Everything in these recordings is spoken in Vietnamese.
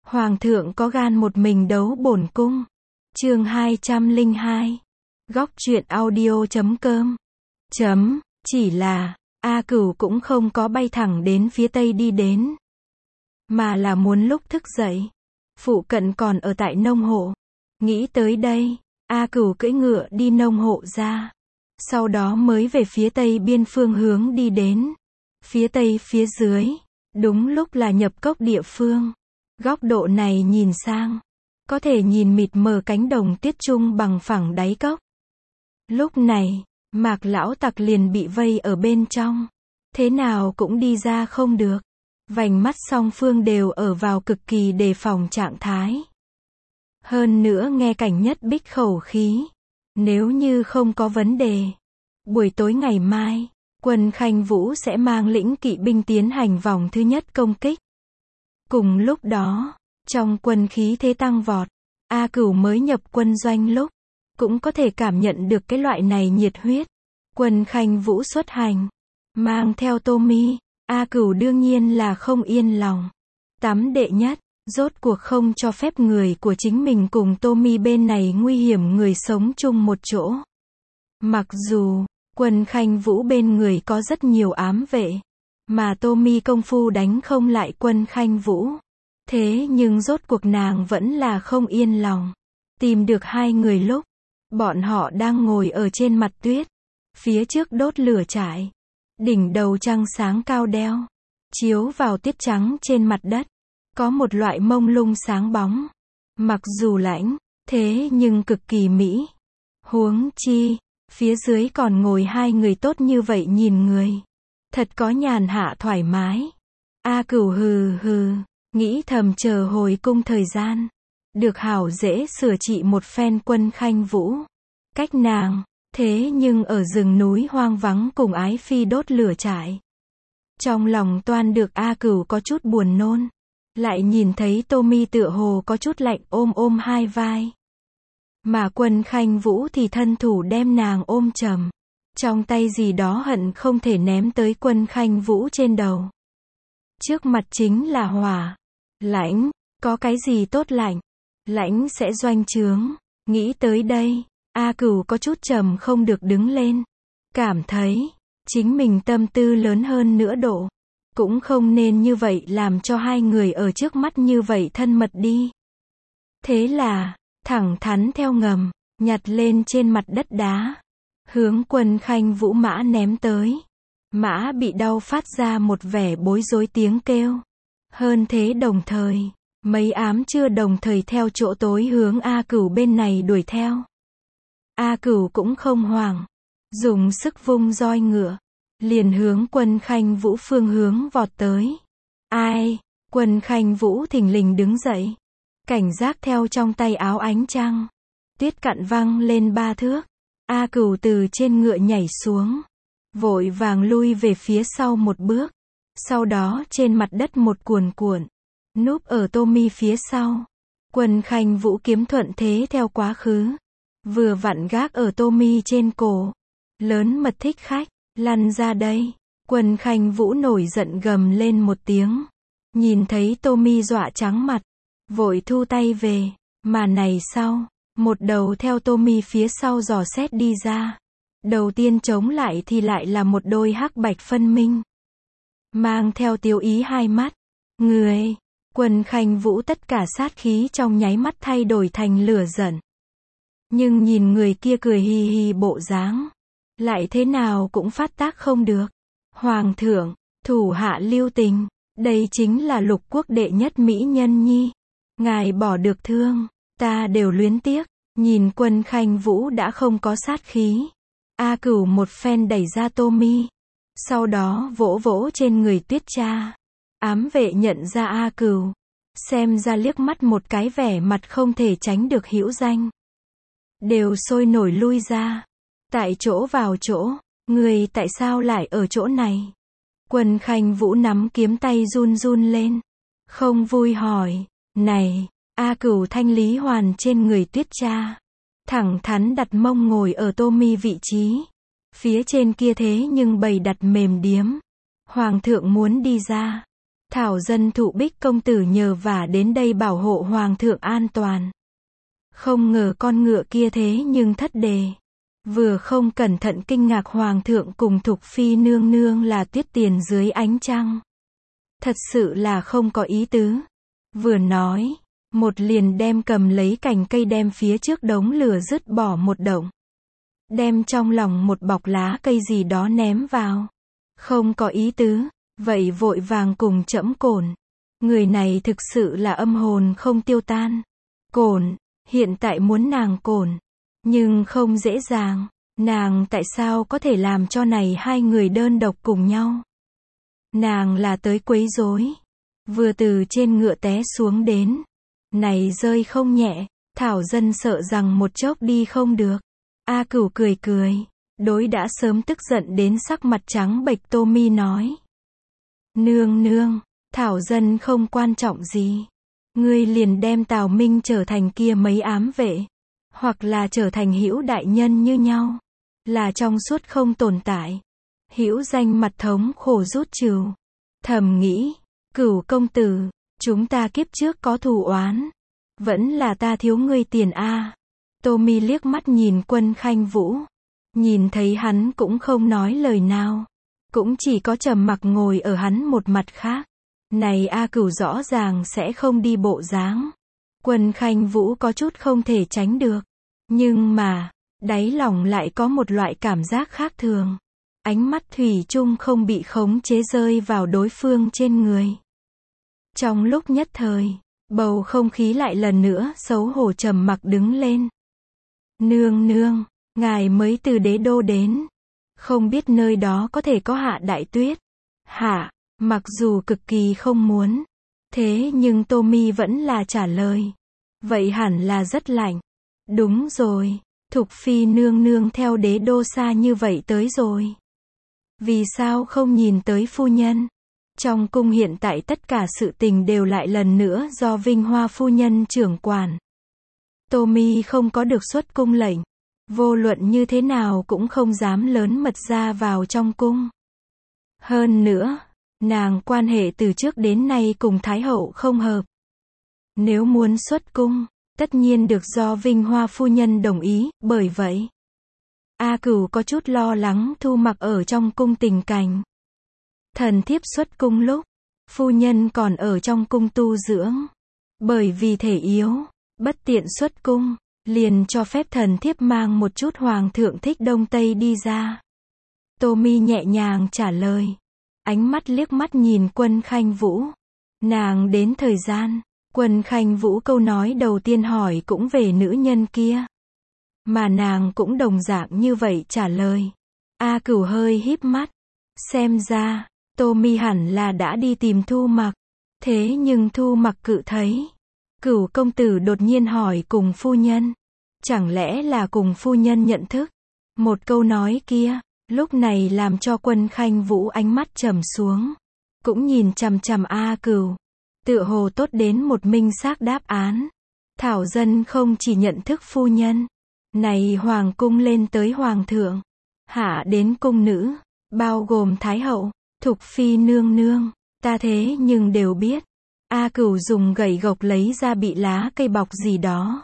Hoàng thượng có gan một mình đấu bổn cung. Chương 202. Góc truyện audio.com. Chỉ là, A Cửu cũng không có bay thẳng đến phía tây đi đến, mà là muốn lúc thức dậy, phụ cận còn ở tại nông hộ. Nghĩ tới đây, A Cửu cưỡi ngựa đi nông hộ ra, sau đó mới về phía tây biên phương hướng đi đến. Phía tây phía dưới, đúng lúc là nhập cốc địa phương. Góc độ này nhìn sang, có thể nhìn mịt mờ cánh đồng tuyết trung bằng phẳng đáy cốc. Lúc này, Mạc lão tặc liền bị vây ở bên trong, thế nào cũng đi ra không được. Vành mắt song phương đều ở vào cực kỳ đề phòng trạng thái. Hơn nữa nghe Cảnh Nhất Bích khẩu khí, nếu như không có vấn đề, buổi tối ngày mai, quân Khanh Vũ sẽ mang lĩnh kỵ binh tiến hành vòng thứ nhất công kích. Cùng lúc đó, trong quân khí thế tăng vọt, A Cửu mới nhập quân doanh lúc, cũng có thể cảm nhận được cái loại này nhiệt huyết. Quân Khanh Vũ xuất hành, mang theo Tô Mi, A Cửu đương nhiên là không yên lòng. Tắm đệ nhất, rốt cuộc không cho phép người của chính mình cùng Tô Mi bên này nguy hiểm người sống chung một chỗ. Mặc dù, quân Khanh Vũ bên người có rất nhiều ám vệ, mà Tô Mi công phu đánh không lại quân Khanh Vũ. Thế nhưng rốt cuộc nàng vẫn là không yên lòng. Tìm được hai người lúc, bọn họ đang ngồi ở trên mặt tuyết, phía trước đốt lửa trại. Đỉnh đầu trăng sáng cao đeo, chiếu vào tuyết trắng trên mặt đất, có một loại mông lung sáng bóng. Mặc dù lạnh, thế nhưng cực kỳ mỹ. Huống chi, phía dưới còn ngồi hai người tốt như vậy nhìn người. Thật có nhàn hạ thoải mái. A Cửu hừ hừ, nghĩ thầm chờ hồi cung thời gian, được hảo dễ sửa trị một phen quân Khanh Vũ. Cách nàng, thế nhưng ở rừng núi hoang vắng cùng ái phi đốt lửa trại. Trong lòng toan được A Cửu có chút buồn nôn. Lại nhìn thấy Tô Mi tựa hồ có chút lạnh ôm hai vai. Mà quân Khanh Vũ thì thân thủ đem nàng ôm chầm. Trong tay gì đó hận không thể ném tới quân Khanh Vũ trên đầu. Trước mặt chính là hỏa. Lãnh, có cái gì tốt lạnh? Lãnh sẽ doanh trướng. Nghĩ tới đây, A Cửu có chút trầm không được đứng lên. Cảm thấy, chính mình tâm tư lớn hơn nữa độ. Cũng không nên như vậy làm cho hai người ở trước mắt như vậy thân mật đi. Thế là, thẳng thắn theo ngầm, nhặt lên trên mặt đất đá. Hướng quân Khanh Vũ mã ném tới. Mã bị đau phát ra một vẻ bối rối tiếng kêu. Hơn thế đồng thời, mấy ám chưa đồng thời theo chỗ tối hướng A Cửu bên này đuổi theo. A Cửu cũng không hoảng, dùng sức vung roi ngựa, liền hướng quân Khanh Vũ phương hướng vọt tới. Ai? Quân Khanh Vũ thình lình đứng dậy, cảnh giác theo trong tay áo ánh trăng. Tuyết cạn văng lên 3 thước. A Cửu từ trên ngựa nhảy xuống, vội vàng lui về phía sau một bước. Sau đó trên mặt đất một cuồn cuộn, núp ở Tô Mi phía sau. Quân Khanh Vũ kiếm thuận thế theo quá khứ, vừa vặn gác ở Tô Mi trên cổ. Lớn mật thích khách, lăn ra đây. Quân Khanh Vũ nổi giận gầm lên một tiếng. Nhìn thấy Tô Mi dọa trắng mặt, vội thu tay về. Mà này sau, một đầu theo Tô Mi phía sau dò xét đi ra. Đầu tiên chống lại thì lại là một đôi hắc bạch phân minh, mang theo tiêu ý hai mắt. Người, quân Khanh Vũ tất cả sát khí trong nháy mắt thay đổi thành lửa giận. Nhưng nhìn người kia cười hì hì bộ dáng, lại thế nào cũng phát tác không được. Hoàng thượng, thủ hạ lưu tình, đây chính là lục quốc đệ nhất mỹ nhân nhi. Ngài bỏ được thương, ta đều luyến tiếc. Nhìn quân Khanh Vũ đã không có sát khí, A Cửu một phen đẩy ra Tô Mi, sau đó vỗ vỗ trên người Tuyết Cha. Ám vệ nhận ra A Cửu, xem ra liếc mắt một cái vẻ mặt không thể tránh được hữu danh, đều sôi nổi lui ra. Tại chỗ vào chỗ, người tại sao lại ở chỗ này? Quân Khanh Vũ nắm kiếm tay run run lên, không vui hỏi. Này, A Cửu thanh lý hoàn trên người Tuyết Cha, thẳng thắn đặt mông ngồi ở Tô Mi vị trí. Phía trên kia thế nhưng bày đặt mềm điếm. Hoàng thượng muốn đi ra, Thảo dân thụ Bích công tử nhờ vả đến đây bảo hộ hoàng thượng an toàn. Không ngờ con ngựa kia thế nhưng thất đề. Vừa không cẩn thận kinh ngạc hoàng thượng cùng Thục phi nương nương là tuyết tiền dưới ánh trăng. Thật sự là không có ý tứ. Vừa nói, một liền đem cầm lấy cành cây đem phía trước đống lửa dứt bỏ một động. Đem trong lòng một bọc lá cây gì đó ném vào. Không có ý tứ, vậy vội vàng cùng trẫm cổn. Người này thực sự là âm hồn không tiêu tan. Cổn, hiện tại muốn nàng cổn. Nhưng không dễ dàng. Nàng tại sao có thể làm cho này hai người đơn độc cùng nhau? Nàng là tới quấy rối. Vừa từ trên ngựa té xuống đến. Này rơi không nhẹ, Thảo dân sợ rằng một chốc đi không được. A Cửu cười cười, đối đã sớm tức giận đến sắc mặt trắng bệch Tô Mi nói. Nương nương, Thảo dân không quan trọng gì. Ngươi liền đem Tào Minh trở thành kia mấy ám vệ. Hoặc là trở thành hữu đại nhân như nhau. Là trong suốt không tồn tại. Hữu danh mặt thống khổ rút trừ. Thầm nghĩ, Cửu công tử, chúng ta kiếp trước có thù oán. Vẫn là ta thiếu ngươi tiền a. Tô Mi liếc mắt nhìn Quân Khanh Vũ. Nhìn thấy hắn cũng không nói lời nào. Cũng chỉ có trầm mặc ngồi ở hắn một mặt khác. Này A Cửu rõ ràng sẽ không đi bộ dáng. Quân Khanh Vũ có chút không thể tránh được. Nhưng mà, đáy lòng lại có một loại cảm giác khác thường. Ánh mắt thủy chung không bị khống chế rơi vào đối phương trên người. Trong lúc nhất thời, bầu không khí lại lần nữa xấu hổ trầm mặc đứng lên. Nương nương, ngài mới từ đế đô đến. Không biết nơi đó có thể có hạ đại tuyết. Hạ, mặc dù cực kỳ không muốn. Thế nhưng Tô Mi vẫn là trả lời. Vậy hẳn là rất lạnh. Đúng rồi, Thục phi nương nương theo đế đô xa như vậy tới rồi. Vì sao không nhìn tới phu nhân? Trong cung hiện tại tất cả sự tình đều lại lần nữa do Vinh Hoa phu nhân trưởng quản. Tô Mi không có được xuất cung lệnh. Vô luận như thế nào cũng không dám lớn mật ra vào trong cung. Hơn nữa, nàng quan hệ từ trước đến nay cùng Thái hậu không hợp. Nếu muốn xuất cung, tất nhiên được do Vinh Hoa phu nhân đồng ý, bởi vậy A Cửu có chút lo lắng Thu Mặc ở trong cung tình cảnh. Thần thiếp xuất cung lúc, phu nhân còn ở trong cung tu dưỡng. Bởi vì thể yếu, bất tiện xuất cung, liền cho phép thần thiếp mang một chút hoàng thượng thích đông tây đi ra. Tô Mi nhẹ nhàng trả lời. Ánh mắt liếc mắt nhìn Quân Khanh Vũ. Nàng đến thời gian, Quân Khanh Vũ câu nói đầu tiên hỏi cũng về nữ nhân kia. Mà nàng cũng đồng dạng như vậy trả lời. A Cửu hơi híp mắt. Xem ra, Tô Mi hẳn là đã đi tìm Thu Mặc. Thế nhưng Thu Mặc cự thấy. Cửu công tử đột nhiên hỏi cùng phu nhân. Chẳng lẽ là cùng phu nhân nhận thức? Một câu nói kia, lúc này làm cho Quân Khanh Vũ ánh mắt trầm xuống. Cũng nhìn chằm chằm A Cửu. Tựa hồ tốt đến một minh xác đáp án. Thảo dân không chỉ nhận thức phu nhân. Này hoàng cung lên tới hoàng thượng. Hạ đến cung nữ, bao gồm Thái hậu, Thục phi nương nương. Ta thế nhưng đều biết. A Cửu dùng gậy gộc lấy ra bị lá cây bọc gì đó.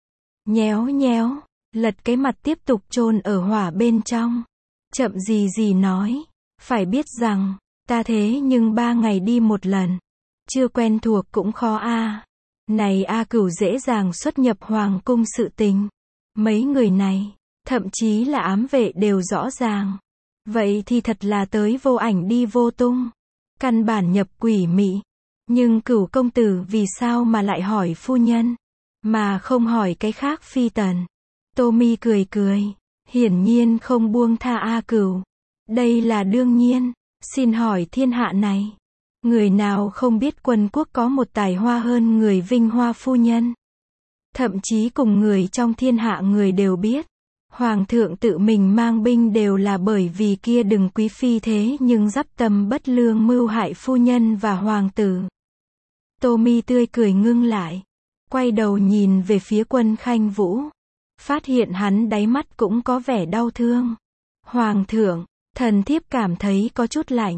Nhéo nhéo, lật cái mặt tiếp tục chôn ở hỏa bên trong. Chậm gì gì nói. Phải biết rằng, ta thế nhưng 3 ngày đi một lần. Chưa quen thuộc cũng khó a. Này A Cửu dễ dàng xuất nhập hoàng cung sự tình. Mấy người này, thậm chí là ám vệ đều rõ ràng. Vậy thì thật là tới vô ảnh đi vô tung. Căn bản nhập quỷ mị. Nhưng Cửu công tử vì sao mà lại hỏi phu nhân, mà không hỏi cái khác phi tần? Tô Mi cười cười, hiển nhiên không buông tha A Cửu. Đây là đương nhiên, xin hỏi thiên hạ này. Người nào không biết Quân quốc có một tài hoa hơn người Vinh Hoa phu nhân? Thậm chí cùng người trong thiên hạ người đều biết. Hoàng thượng tự mình mang binh đều là bởi vì kia đừng quý phi thế nhưng dắp tâm bất lương mưu hại phu nhân và hoàng tử. Tô Mi tươi cười ngưng lại. Quay đầu nhìn về phía Quân Khanh Vũ. Phát hiện hắn đáy mắt cũng có vẻ đau thương. Hoàng thượng, thần thiếp cảm thấy có chút lạnh.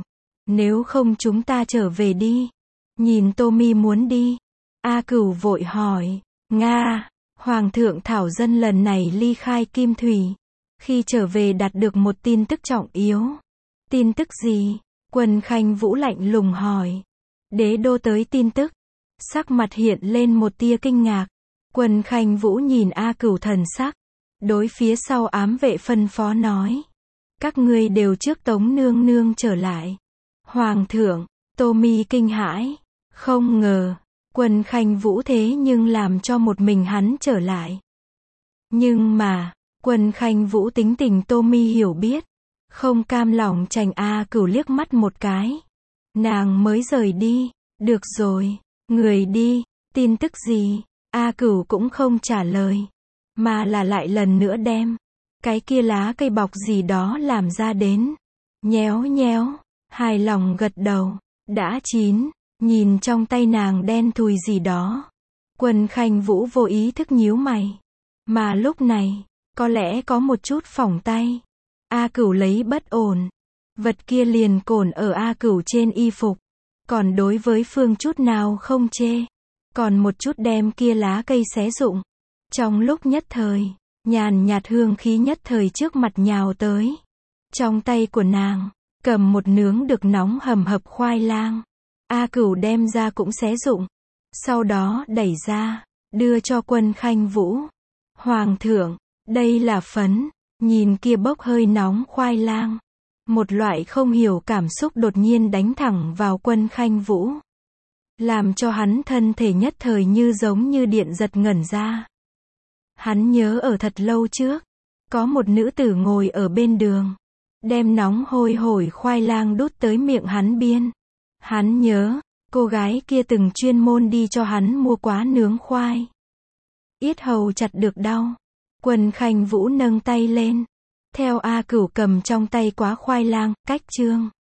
Nếu không chúng ta trở về đi. Nhìn Tommy muốn đi. A Cửu vội hỏi. Nga, Hoàng thượng thảo dân lần này ly khai Kim Thủy. Khi trở về đạt được một tin tức trọng yếu. Tin tức gì? Quân Khanh Vũ lạnh lùng hỏi. Đế đô tới tin tức. Sắc mặt hiện lên một tia kinh ngạc. Quân Khanh Vũ nhìn A Cửu thần sắc. Đối phía sau ám vệ phân phó nói. Các ngươi đều trước Tống nương nương trở lại. Hoàng thượng, Tommy kinh hãi. Không ngờ, Quân Khanh Vũ thế nhưng làm cho một mình hắn trở lại. Nhưng mà, Quân Khanh Vũ tính tình Tommy hiểu biết. Không cam lòng chành A Cửu liếc mắt một cái. Nàng mới rời đi. Được rồi, người đi, tin tức gì? A Cửu cũng không trả lời. Mà là lại lần nữa đem cái kia lá cây bọc gì đó làm ra đến. Nhéo nhéo, hài lòng gật đầu. Đã chín, nhìn trong tay nàng đen thùi gì đó. Quân Khanh Vũ vô ý thức nhíu mày. Mà lúc này, có lẽ có một chút phỏng tay. A Cửu lấy bất ổn. Vật kia liền cồn ở A Cửu trên y phục. Còn đối với phương chút nào không chê. Còn một chút đem kia lá cây xé rụng. Trong lúc nhất thời, nhàn nhạt hương khí nhất thời trước mặt nhào tới. Trong tay của nàng, cầm một nướng được nóng hầm hập khoai lang. A Cửu đem ra cũng xé rụng. Sau đó đẩy ra, đưa cho Quân Khanh Vũ. Hoàng thượng, đây là phấn. Nhìn kia bốc hơi nóng khoai lang. Một loại không hiểu cảm xúc đột nhiên đánh thẳng vào Quân Khanh Vũ. Làm cho hắn thân thể nhất thời như giống như điện giật ngẩn ra. Hắn nhớ ở thật lâu trước, có một nữ tử ngồi ở bên đường, đem nóng hôi hổi khoai lang đút tới miệng hắn biên. Hắn nhớ, cô gái kia từng chuyên môn đi cho hắn mua quá nướng khoai. Yết hầu chặt được đau. Quân Khanh Vũ nâng tay lên, theo A Cửu cầm trong tay quá khoai lang, cách chương.